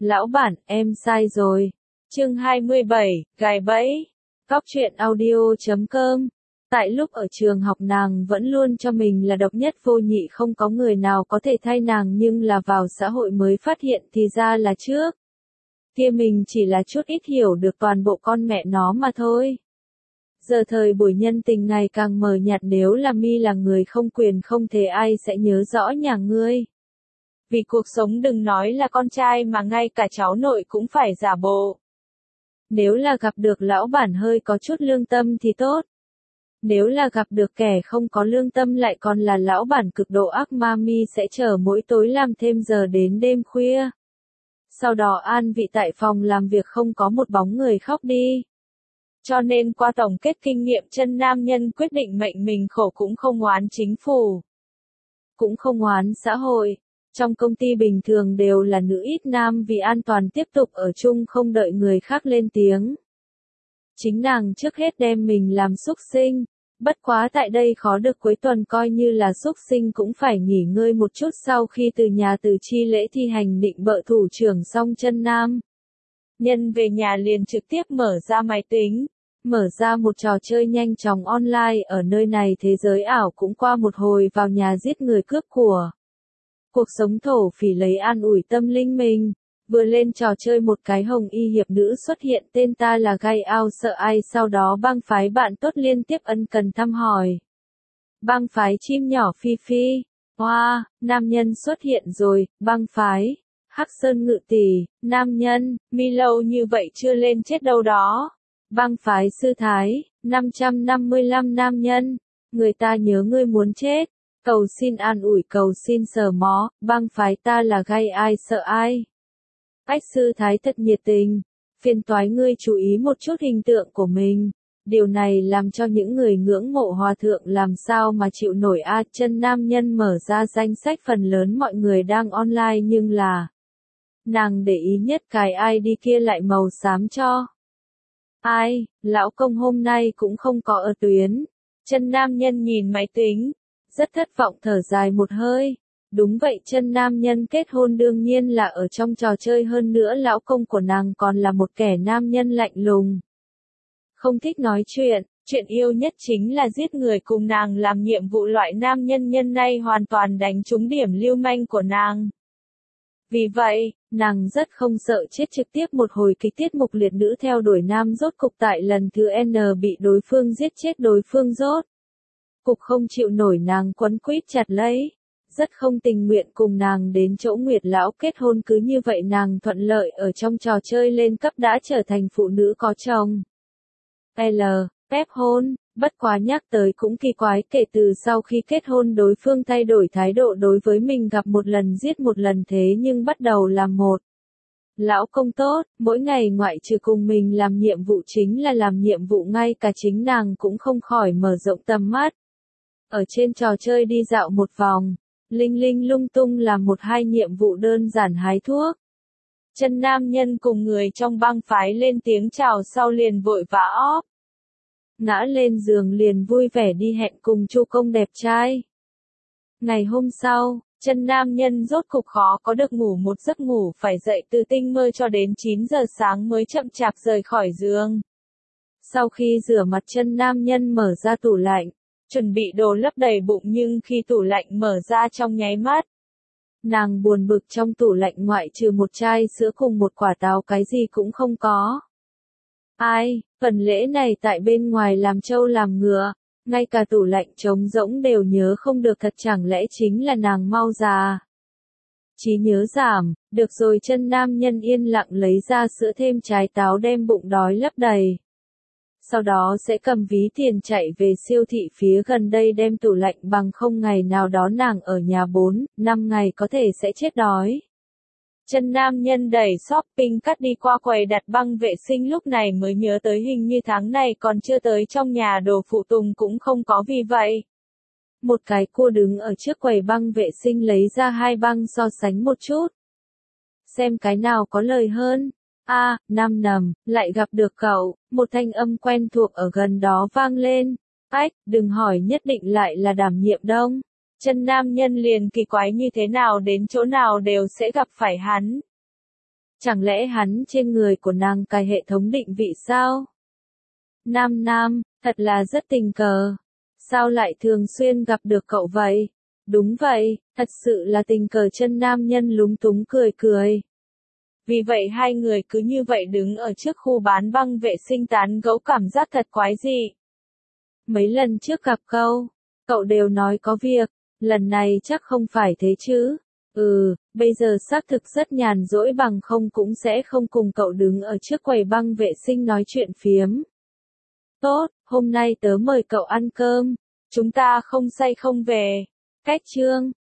Lão bản, em sai rồi. Chương 27, gài bẫy. Cóc truyện audio.com. Tại lúc ở trường học nàng vẫn luôn cho mình là độc nhất vô nhị, không có người nào có thể thay nàng, nhưng là vào xã hội mới phát hiện thì ra là trước kia mình chỉ là chút ít hiểu được toàn bộ con mẹ nó mà thôi. Giờ thời buổi nhân tình ngày càng mờ nhạt, nếu là mi là người không quyền không thế ai sẽ nhớ rõ nhà ngươi. Vì cuộc sống đừng nói là con trai mà ngay cả cháu nội cũng phải giả bộ. Nếu là gặp được lão bản hơi có chút lương tâm thì tốt. Nếu là gặp được kẻ không có lương tâm lại còn là lão bản cực độ ác ma, mi sẽ chờ mỗi tối làm thêm giờ đến đêm khuya. Sau đó an vị tại phòng làm việc không có một bóng người khóc đi. Cho nên qua tổng kết kinh nghiệm, chân nam nhân quyết định mệnh mình khổ cũng không oán chính phủ, cũng không oán xã hội. Trong công ty bình thường đều là nữ ít nam, vì an toàn tiếp tục ở chung không đợi người khác lên tiếng. Chính nàng trước hết đem mình làm súc sinh. Bất quá tại đây khó được cuối tuần coi như là súc sinh cũng phải nghỉ ngơi một chút. Sau khi từ nhà từ chi lễ thi hành định bợ thủ trưởng xong, chân nam nhân về nhà liền trực tiếp mở ra máy tính, mở ra một trò chơi nhanh chóng online. Ở nơi này thế giới ảo cũng qua một hồi vào nhà giết người cướp của. Cuộc sống thổ phỉ lấy an ủi tâm linh mình. Vừa lên trò chơi một cái hồng y hiệp nữ xuất hiện, tên ta là Gai Ao sợ ai, sau đó bang phái bạn tốt liên tiếp ân cần thăm hỏi. Bang phái chim nhỏ Phi Phi, hoa, nam nhân xuất hiện rồi, bang phái Hắc Sơn Ngự Tỷ, nam nhân, mi lâu như vậy chưa lên chết đâu đó. Bang phái Sư Thái, 555 nam nhân, người ta nhớ ngươi muốn chết. Cầu xin an ủi, cầu xin sờ mó, bang phái ta là Gai ai sợ ai. Ách Sư Thái thật nhiệt tình, phiền toái ngươi chú ý một chút hình tượng của mình. Điều này làm cho những người ngưỡng mộ hòa thượng làm sao mà chịu nổi a. Chân nam nhân mở ra danh sách, phần lớn mọi người đang online nhưng là nàng để ý nhất cái ID kia lại màu xám cho. Ai, lão công hôm nay cũng không có ở tuyến. Chân nam nhân nhìn máy tính, rất thất vọng thở dài một hơi. Đúng vậy, chân nam nhân kết hôn đương nhiên là ở trong trò chơi, hơn nữa lão công của nàng còn là một kẻ nam nhân lạnh lùng. Không thích nói chuyện, chuyện yêu nhất chính là giết người, cùng nàng làm nhiệm vụ loại nam nhân nhân này hoàn toàn đánh trúng điểm lưu manh của nàng. Vì vậy, nàng rất không sợ chết, trực tiếp một hồi kịch tiết mục liệt nữ theo đuổi nam, rốt cục tại lần thứ N bị đối phương giết chết đối phương, rốt cục không chịu nổi nàng quấn quýt chặt lấy. Rất không tình nguyện cùng nàng đến chỗ Nguyệt lão kết hôn, cứ như vậy nàng thuận lợi ở trong trò chơi lên cấp đã trở thành phụ nữ có chồng. Phép hôn, bất quá nhắc tới cũng kỳ quái, kể từ sau khi kết hôn đối phương thay đổi thái độ đối với mình, gặp một lần giết một lần, thế nhưng bắt đầu làm một lão công tốt, mỗi ngày ngoại trừ cùng mình làm nhiệm vụ chính là làm nhiệm vụ, ngay cả chính nàng cũng không khỏi mở rộng tầm mắt. Ở trên trò chơi đi dạo một vòng, linh linh lung tung làm một hai nhiệm vụ đơn giản hái thuốc. Chân nam nhân cùng người trong bang phái lên tiếng chào sau liền vội vã óp ngã lên giường, liền vui vẻ đi hẹn cùng chu công đẹp trai. Ngày hôm sau, chân nam nhân rốt cục khó có được ngủ một giấc ngủ, phải dậy từ tinh mơ cho đến 9 giờ sáng mới chậm chạp rời khỏi giường. Sau khi rửa mặt, chân nam nhân mở ra tủ lạnh, chuẩn bị đồ lấp đầy bụng, nhưng khi tủ lạnh mở ra trong nháy mắt, nàng buồn bực, trong tủ lạnh ngoại trừ một chai sữa cùng một quả táo cái gì cũng không có. Ai, phần lễ này tại bên ngoài làm trâu làm ngựa, ngay cả tủ lạnh trống rỗng đều nhớ không được, thật chẳng lẽ chính là nàng mau già? Trí nhớ giảm, được rồi, chân nam nhân yên lặng lấy ra sữa thêm trái táo đem bụng đói lấp đầy. Sau đó sẽ cầm ví tiền chạy về siêu thị phía gần đây đem tủ lạnh, bằng không ngày nào đó nàng ở nhà 4-5 ngày có thể sẽ chết đói. Chân nam nhân đẩy shopping cart đi qua quầy đặt băng vệ sinh, lúc này mới nhớ tới hình như tháng này còn chưa tới trong nhà đồ phụ tùng cũng không có, vì vậy một cái cua đứng ở trước quầy băng vệ sinh lấy ra hai băng so sánh một chút, xem cái nào có lời hơn. Nam nầm, lại gặp được cậu, một thanh âm quen thuộc ở gần đó vang lên. Ách, đừng hỏi, nhất định lại là đảm nhiệm đông. Chân nam nhân liền kỳ quái, như thế nào đến chỗ nào đều sẽ gặp phải hắn. Chẳng lẽ hắn trên người của nàng cài hệ thống định vị sao? Nam, thật là rất tình cờ. Sao lại thường xuyên gặp được cậu vậy? Đúng vậy, thật sự là tình cờ. Chân nam nhân lúng túng cười. Vì vậy hai người cứ như vậy đứng ở trước khu bán băng vệ sinh tán gẫu, cảm giác thật quái dị. Mấy lần trước gặp cậu đều nói có việc, lần này chắc không phải thế chứ? Bây giờ xác thực rất nhàn rỗi, bằng không cũng sẽ không cùng cậu đứng ở trước quầy băng vệ sinh nói chuyện phiếm. Tốt, hôm nay tớ mời cậu ăn cơm, chúng ta không say không về. Cách chương